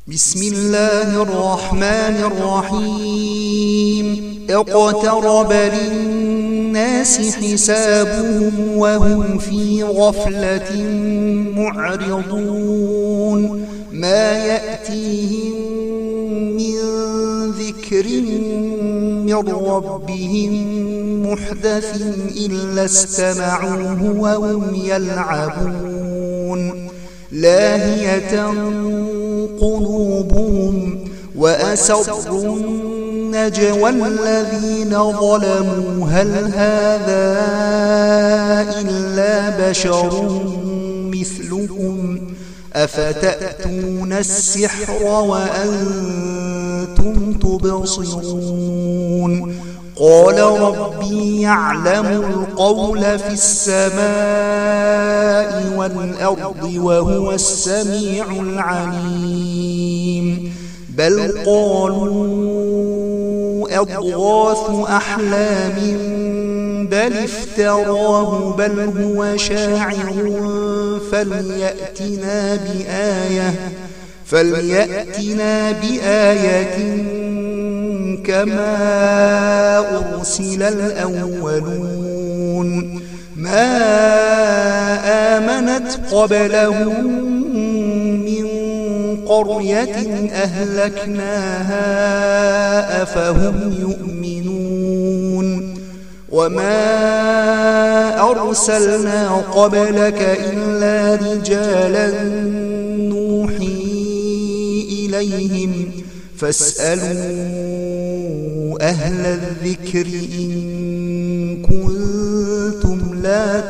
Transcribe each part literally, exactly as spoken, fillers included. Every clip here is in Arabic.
بسم الله الرحمن الرحيم اقترب للناس حسابهم وهم في غفلة معرضون ما يأتيهم من ذكر من ربهم محدث إلا استمعوه وهم يلعبون لاهية قلوبهم وأسروا النجوى الذين ظلموا هل هذا إلا بشر مثلكم أفتأتون السحر وأنتم تبصرون قال ربي يعلم القول في السماء والأرض وهو السميع العليم بل قالوا أضغاث أحلام بل افتراه بل هو شاعر فليأتنا بآية فليأتنا بآية كما أرسل الأولون ما آمنت قبلهم من قرية أهلكناها أفهم يؤمنون وما أرسلنا قبلك إلا رجالا نوحي إليهم فاسألوا أهل الذكر إن كنتم لا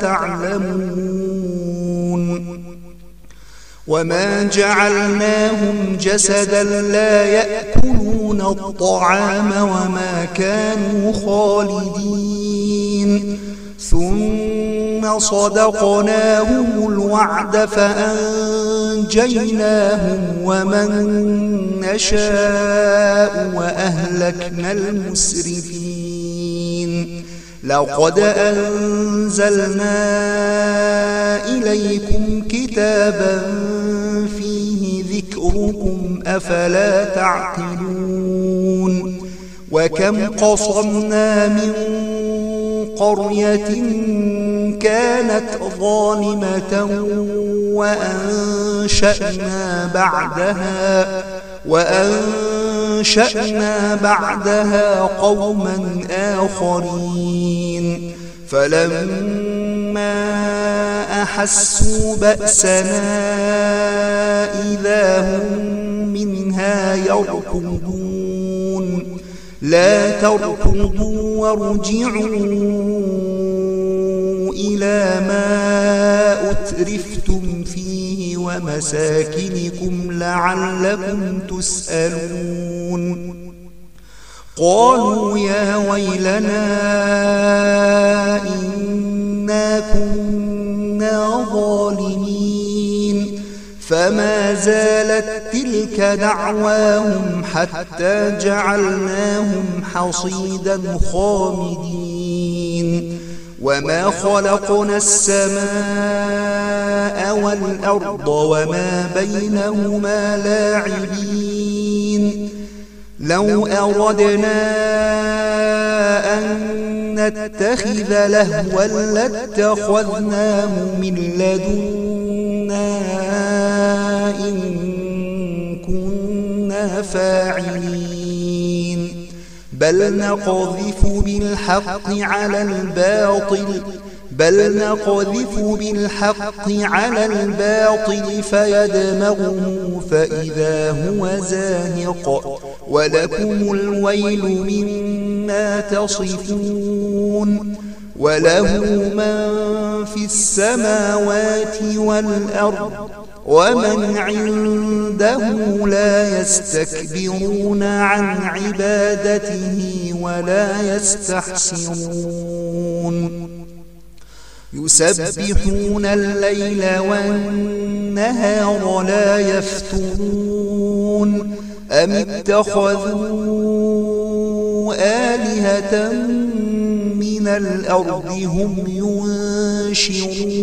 تعلمون وما جعلناهم جسدا لا يأكلون الطعام وما كانوا خالدين ثم صدقناهم الوعد فأنجيناهم ومن نشاء وأهلكنا المسرفين لقد أنزلنا إليكم كتابا فيه ذكركم أفلا تعقلون وكم قصمنا من قرية كانت ظالمة وأنشأنا بعدها وأنشأنا بعدها قوما آخرين فلما أحسوا بأسنا إذا هم منها يركضون لا تركضوا وارجعوا إلى ما أترفتم فيه ومساكنكم لعلكم تسألون قالوا يا ويلنا إنا كنا ظالمين فما زالت تلك دعواهم حتى جعلناهم حصيدا خامدين وما خلقنا السماء والأرض وما بينهما لاعبين لو أردنا أن نتخذ لهوا لاتخذناه من لدنا إن كنا فاعلين بل نقذف بالحق على الباطل بل نقذف بالحق على الباطل فيدمغه فإذا هو زاهق ولكم الويل مما تصفون وله من في السماوات والأرض ومن عنده لا يستكبرون عن عبادته ولا يستحسرون يسبحون الليل والنهار لا يفترون أم اتخذوا آلهة من الأرض هم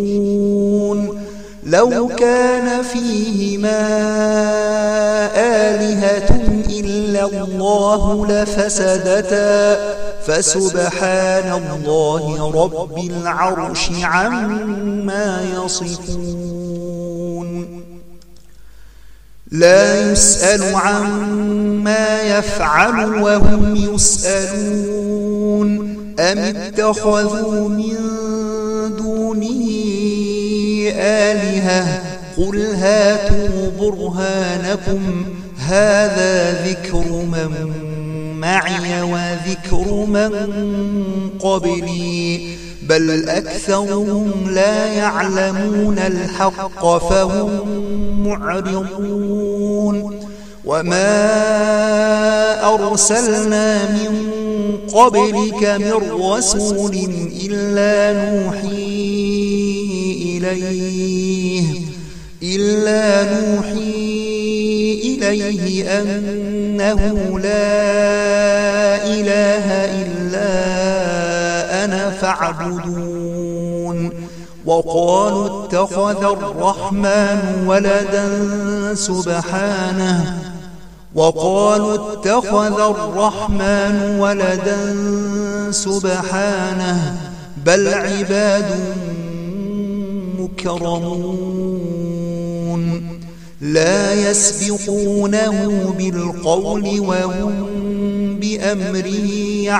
ينشرون لو كان فيهما الله لفسدتا فسبحان الله رب العرش عما يصفون لا يسأل عما يفعل وهم يسألون أم اتخذوا من دونه آلهة قل هاتوا برهانكم هذا ذكر من معي وذكر من قبلي بل أكثرهم لا يعلمون الحق فهم معرضون وما أرسلنا من قبلك من رسول إلا نوحي إليه إلا نوحي إليه أنه لا إله إلا أنا فاعبدون وقالوا اتخذ الرحمن ولدا سبحانه وقالوا اتخذ الرحمن ولدا سبحانه بل عباد مكرمون لا يسبقونه بالقول وهم بأمره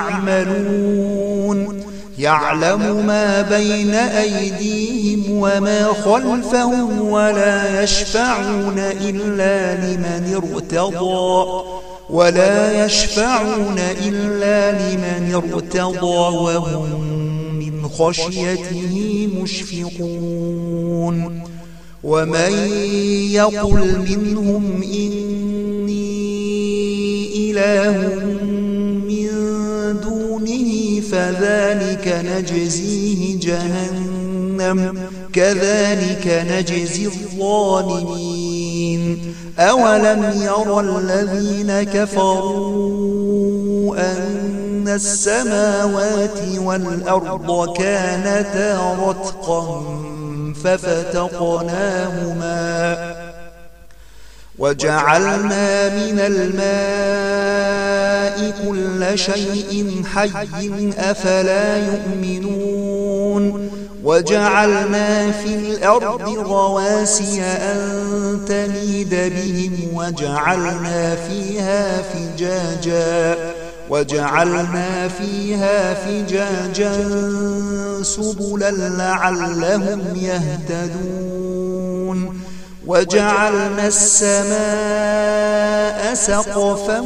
يعملون يعلم ما بين أيديهم وما خلفهم ولا يشفعون إلا لمن ارتضى ولا يشفعون إلا لمن ارتضى وهم من خشيته مشفقون ومن يقل منهم إني إله من دونه فذلك نجزيه جهنم كذلك نجزي الظالمين أولم يرى الذين كفروا أن السماوات والأرض كانتا رتقا ففتقناهما وجعلنا من الماء كل شيء حي أفلا يؤمنون وجعلنا في الأرض رواسي أن تميد بهم وجعلنا فيها فجاجا وجعلنا فيها فجاجا سبلا لعلهم يهتدون وجعلنا السماء سقفا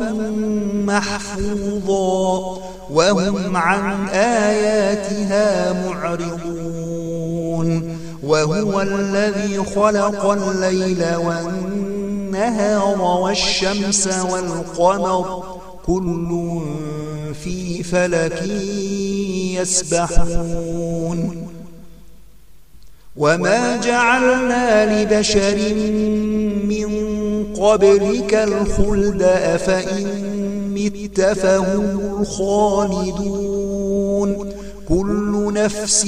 محفوظا وهم عن آياتها معرضون وهو الذي خلق الليل والنهار والشمس والقمر كل في فلك يسبحون وما جعلنا لبشر من قبلك الخلد أفإن مت فهم الخالدون كل نفس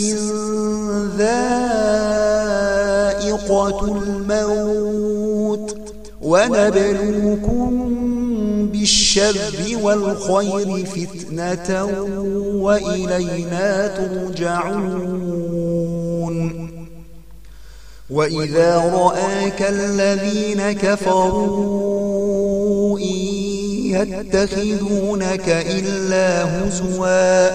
ذائقة الموت ونبلوكم بالشر والخير فتنة وإلينا ترجعون وإذا رآك الذين كفروا إن يتخذونك إلا هزوا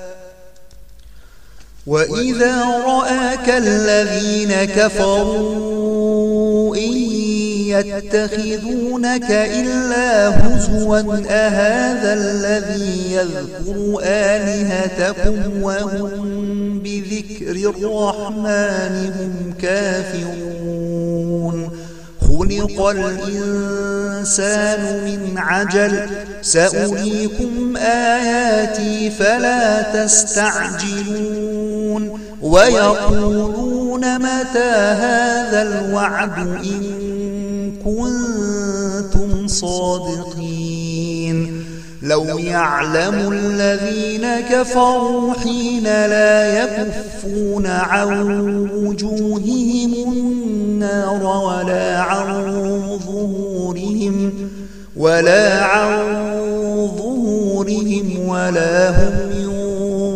وإذا رآك الذين كفروا إن يتخذونك إلا هزوا أهذا الذي يذكر آلهتكم وهم بذكر الرحمن هم كافرون خلق الإنسان من عجل سأريكم آياتي فلا تستعجلون ويقولون متى هذا الوعد إن كنتم صادقين لو يعلم الذين كفروا حين لا يكفون عن وجوههم النار ولا عن ظهورهم ولا عن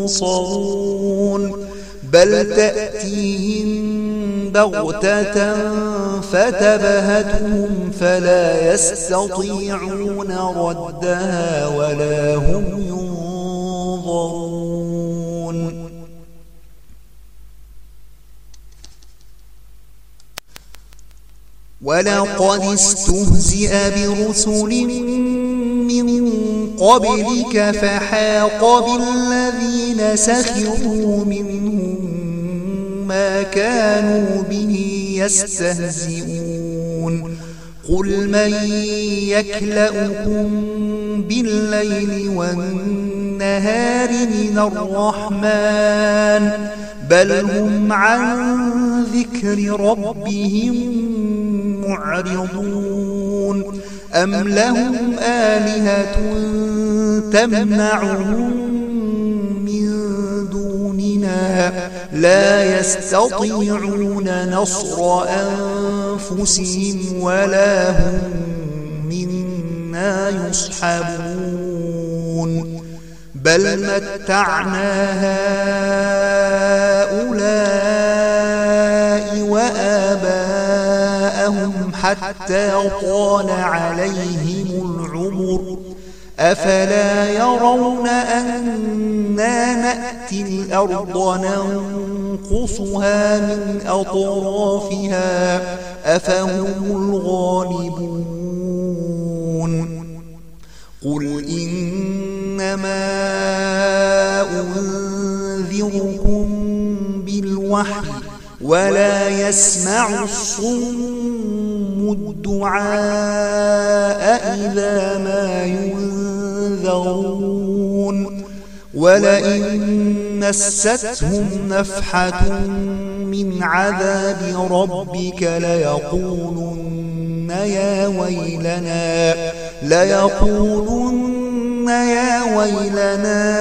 ينصرون بل تأتيهم بغتة فتبهتهم فلا يستطيعون ردها ولا هم ينظرون ولقد استهزئ برسل من قبلك فحاق بالذين سخروا منهم ما كانوا به يستهزئون قل من يكلؤكم بالليل والنهار من الرحمن بل هم عن ذكر ربهم معرضون أم لهم آلهة تمنعهم من دوننا لا يستطيعون نصر أنفسهم ولا هم منا يصحبون بل متعنا هؤلاء وآباءهم حتى طال عليهم العمر أفلا يرون أنا نأتي الأرض ننقصها من أطرافها أفهم الغالبون قل إنما أنذركم بالوحي ولا يسمع الصم الدعاء إذا ما ينذرون ولئن مستهم نفحة من عذاب ربك ليقولن يا ويلنا ليقولن يا ويلنا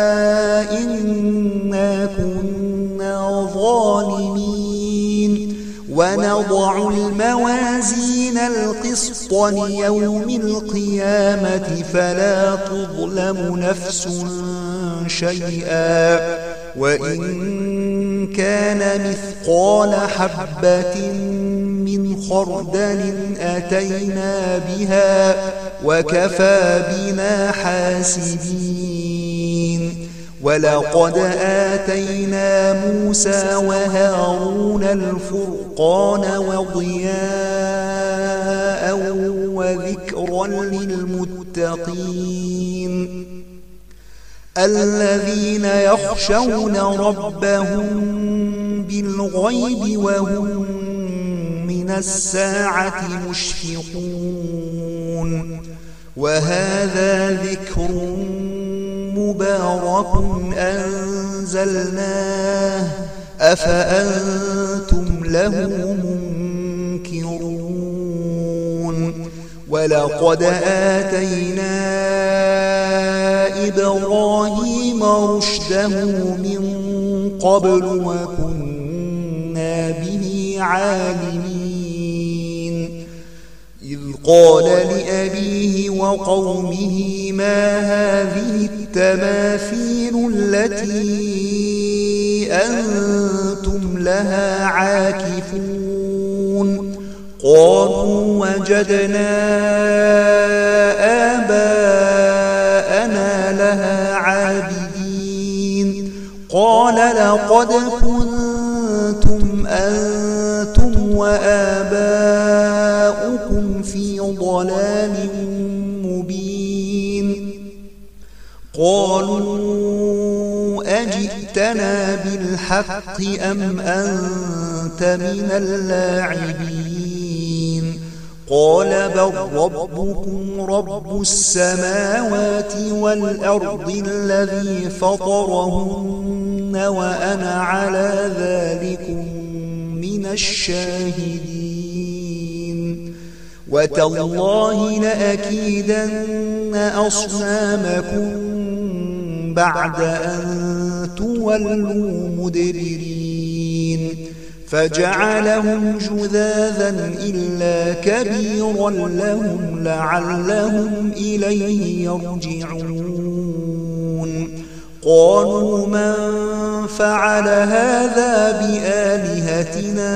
إنا كنا ظالمين ونضع الموازين القسط ليوم القيامة فلا تظلم نفس شيئا وإن كان مثقال حبة من خردل أتينا بها وكفى بنا حاسبين ولقد آتينا موسى وهارون الفرقان وضياء وذكرا للمتقين الذين يخشون ربهم بالغيب وهم من الساعة مشفقون وهذا ذكر مبارك أنزلناه أفأنتم له منكرون ولقد آتينا إبراهيم رشده من قبل وكنا به عالمين إذ قال لأبيه وقومه ما هذه التماثيل التي أنتم لها عاكفون قالوا وجدنا آباءنا لها عابدين قال لقد كنتم أنتم وآباؤكم في ضلال مبين قالوا أجئتنا بالحق أم أنت من اللاعبين قال بل ربكم رب السماوات والأرض الذي فطرهن وأنا على ذلكم من الشاهدين وتالله لأكيدن أصنامكم بعد أن تولوا مدبرين فجعلهم جذاذا إلا كبيرا لهم لعلهم إليه يرجعون قالوا من فعل هذا بآلهتنا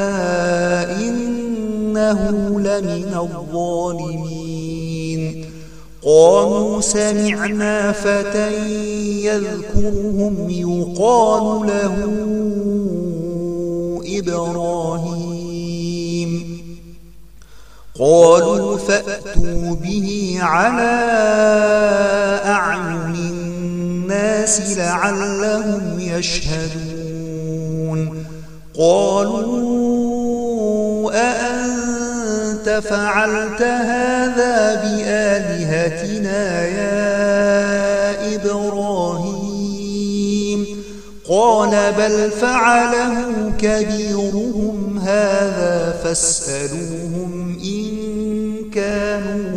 إنه لمن الظالمين قالوا سمعنا فتى يذكرهم يقال له إبراهيم قالوا فأتوا به على أعين الناس لعلهم يشهدون قالوا أأنت فعلت هذا بآلهتنا يا إبراهيم قال بل فعله كبيرهم هذا فاسألوهم إن كانوا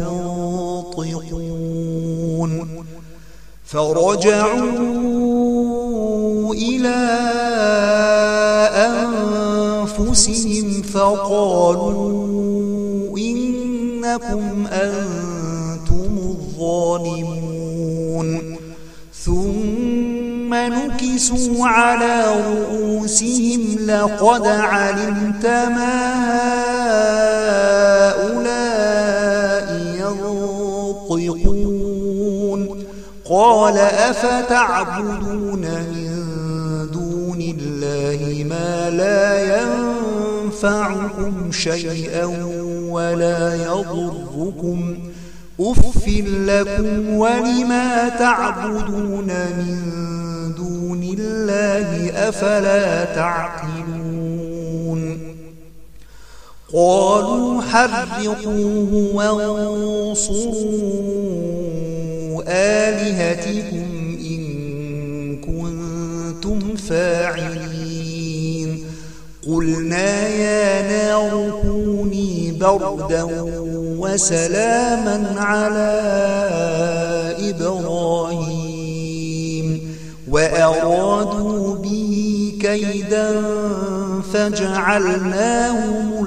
ينطقون فرجعوا إلى أنفسهم فقالوا إنكم أنتم الظالمون ثم نكسوا على رؤوسهم لقد علمت ما هؤلاء ينطقون قال أفتعبدون من دون الله ما لا ينفعكم شيئا ولا يضركم أف لكم ولما تعبدون من دون الله أفلا تعقلون قالوا حرقوه وانصروا آلهتكم إن كنتم فاعلين قلنا يا نار كوني بردا وسلاما على إبراهيم وأرادوا به كيدا فجعلناهم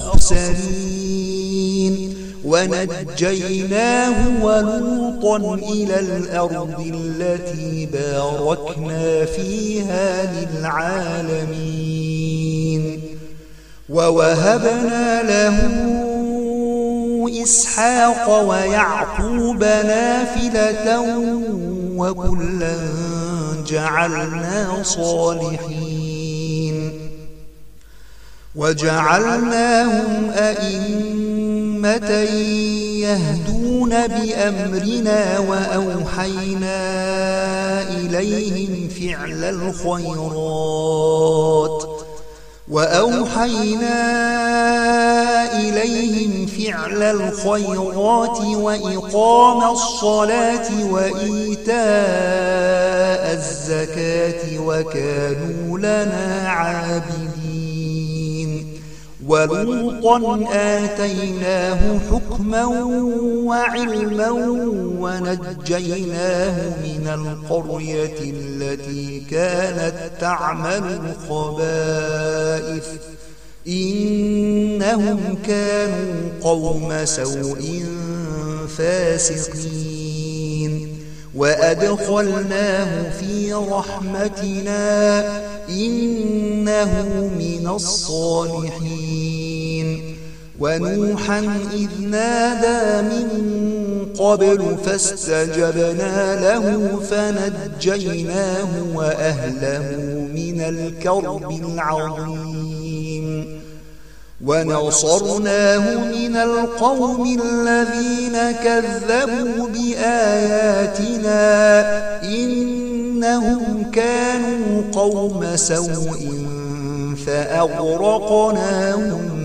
الأخسرين ونجيناه ولوطا إلى الأرض التي باركنا فيها للعالمين ووهبنا له إسحاق ويعقوب نافلة وكلا جعلنا صالحين وجعلناهم أئمة يهدون بأمرنا وأوحينا إليهم فعل الخيرات وأوحينا إليهم فعل الخيرات وإقام الصلاة وإيتاء الزكاة وكانوا لنا عابدين ولوطا آتيناه حكما وعلما ونجيناه من القرية التي كانت تعمل الخبائث إنهم كانوا قوم سوء فاسقين وأدخلناه في رحمتنا إنه من الصالحين ونوحا إذ نادى من قبل فاستجبنا له فنجيناه وأهله من الكرب العظيم ونصرناه من القوم الذين كذبوا بآياتنا إنهم كانوا قوم سوء فأغرقناهم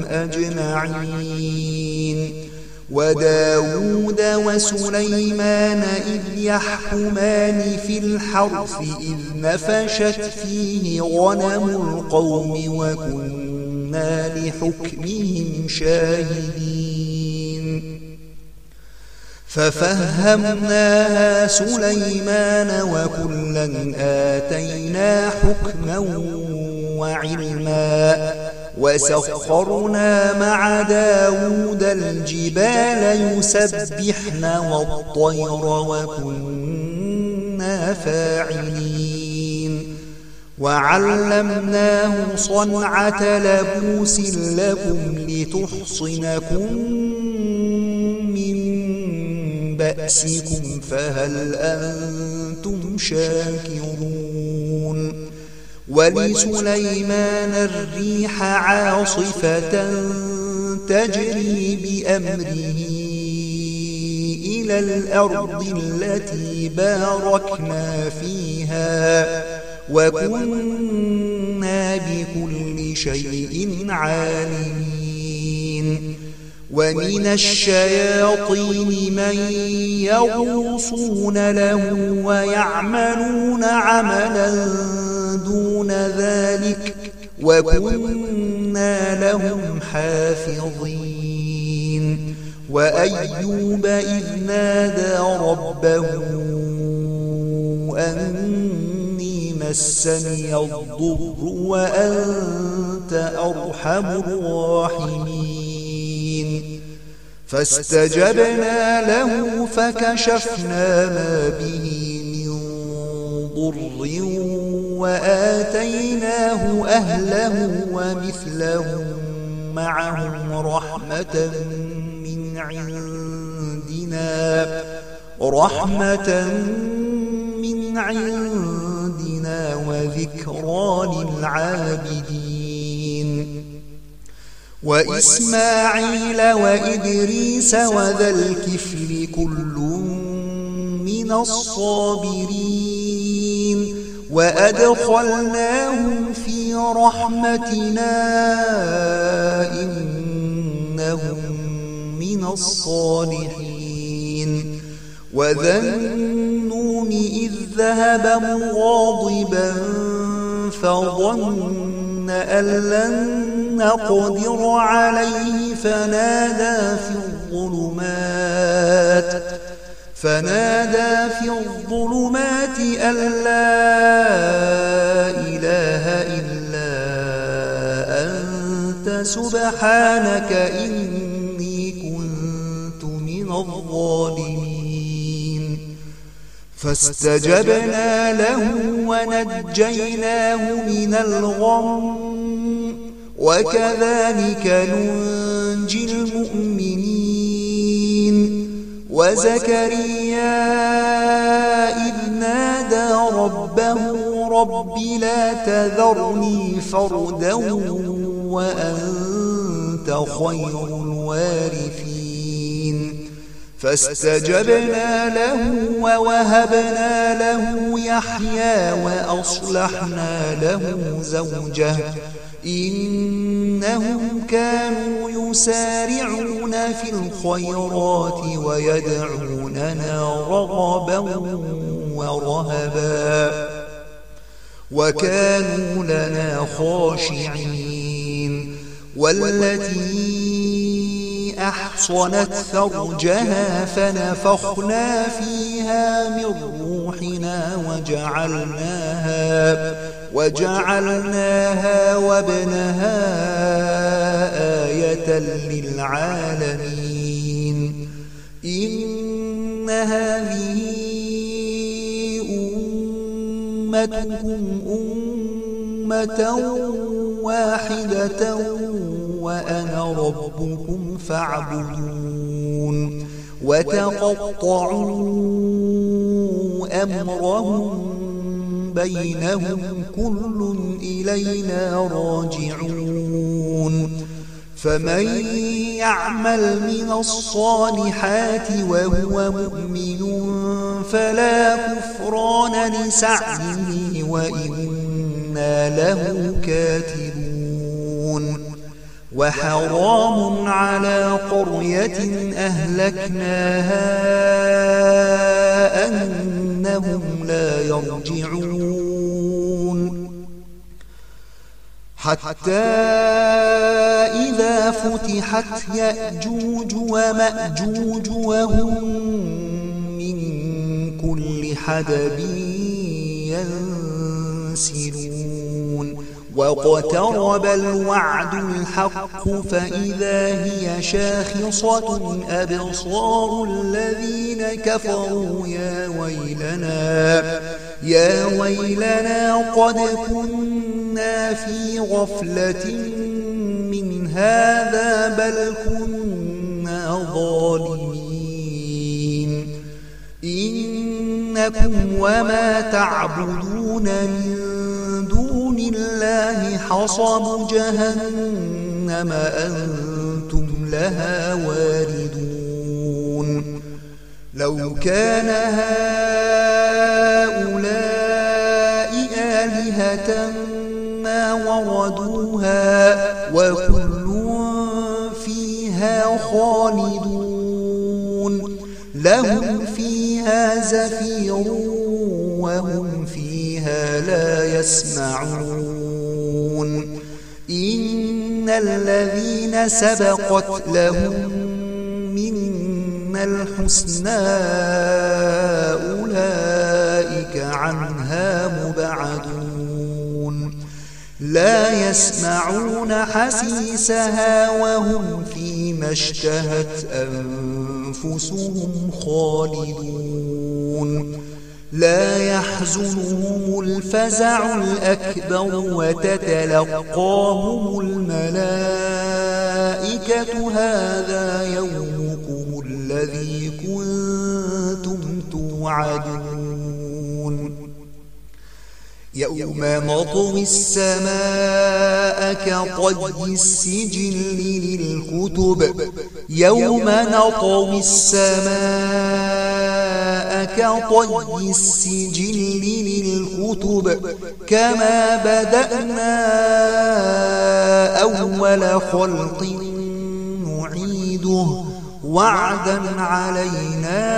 أجمعين وداود وسليمان إذ يحكمان في الحرث إذ نفشت فيه غنم القوم وكنا لحكمهم شاهدين ففهمناها سليمان وكلا آتينا حكما وعلما وسخرنا مع داود الجبال يسبحن والطير وكنا كنا فاعلين وعلمناه صنعة لبوس لكم لتحصنكم من بأسكم فهل أنتم شاكرون ولسليمان الريح عاصفة تجري بأمره إلى الأرض التي باركنا فيها وكنا بكل شيء عالمين ومن الشياطين من يغوصون له ويعملون عملا دون ذلك وكنا لهم حافظين وأيوب إذ نادى ربه أني مسني الضر وأنت أرحم الراحمين فاستجبنا له فكشفنا ما به من ضر وآتيناه أهله ومثلهم معهم رحمة من عندنا رحمة من عندنا وذكرى للعابدين وإسماعيل وإدريس وذا الكفل كل من الصابرين وأدخلناهم في رحمتنا إنهم من الصالحين وذا النون إذ ذهب مغاضبا فظن أن لن نقدر عليه فنادى في الظلمات فنادى في الظلمات أن لا إله إلا أنت سبحانك إني كنت من الظالمين فاستجبنا له ونجيناه من الغم وكذلك ننجي المؤمنين وزكريا إذ نادى ربه رب لا تذرني فردا وأنت خير الوارثين فاستجبنا له ووهبنا له يحيى وأصلحنا له زوجه إنهم كانوا يسارعون في الخيرات ويدعوننا رغبا ورهبا وكانوا لنا خاشعين والتي أحصنت فرجها فنفخنا فيها من روحنا وجعلناها وجعلناها وابنها آية للعالمين إن هذه أمتكم أمة واحدة وأنا ربكم فاعبدون وتقطعوا أمرهم بينهم كل إلينا راجعون فمن يعمل من الصالحات وهو مؤمن فلا كفران لسعيه وإنا له كاتبون وحرام على قرية أهلكناها أنهم لا يرجعون حتى إذا فتحت يأجوج ومأجوج وهم من كل حدب ينسلون واقترب الوعد الحق فإذا هي شاخصة أبصار الذين كفروا يا ويلنا يا ويلنا قد كنا في غفلة من هذا بل كنا ظالمين إنكم وما تعبدون من دون الله حصب جهنم أنتم لها واردون لو كان هؤلاء آلهة ما وردوها وكل فيها خالدون لهم فيها زفير وهم فيها لا يسمعون إن الذين سبقت لهم منا الحسنى أولئك عنها مبعدون لا يسمعون حسيسها وهم فيما اشتهت أنفسهم خالدون لا يحزنهم الفزع الأكبر وتتلقاهم الملائكة هذا يومكم الذي كنتم توعدون يوم نطوي السماء كطي السجل للكتب يوم نطوي السماء كطي السجل للكتب كما بدأنا أول خلق نعيده وعدا علينا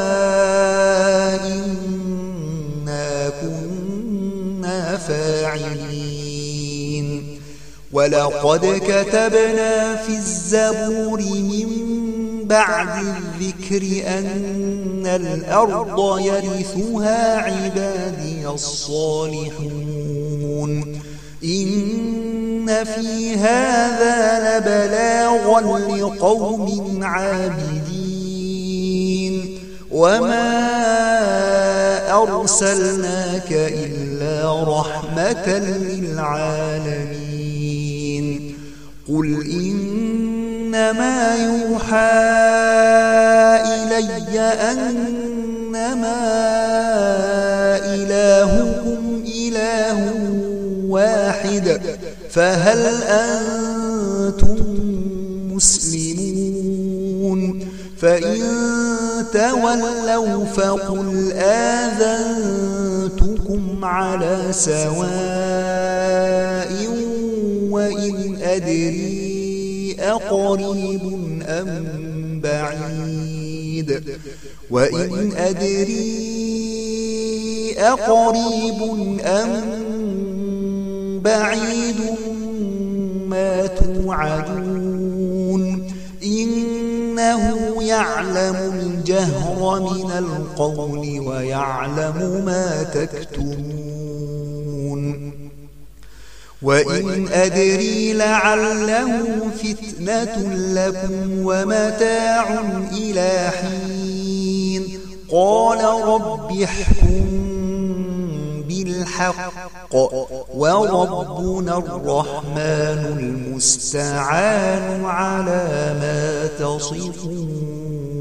إنا كنا فاعلين ولقد كتبنا في الزبور من بعد الذكر أن الأرض يرثها عبادي الصالحون إن في هذا لبلاغا لقوم عابدين وما أرسلناك إلا رحمة للعالمين قل إنما يوحى إلي أنما إلهكم إله واحد فهل أنتم مسلمون فإن تولوا فقل آذنتكم على سواء وإن أدري أقريب أم بعيد وإن أدري أقريب أم بعيد ما توعدون إنه يعلم الجهر من القول ويعلم ما تكتمون وإن أدري لعله فتنة لكم ومتاع إلى حين قال رب احكم بالحق وربنا الرحمن المستعان على ما تصفون.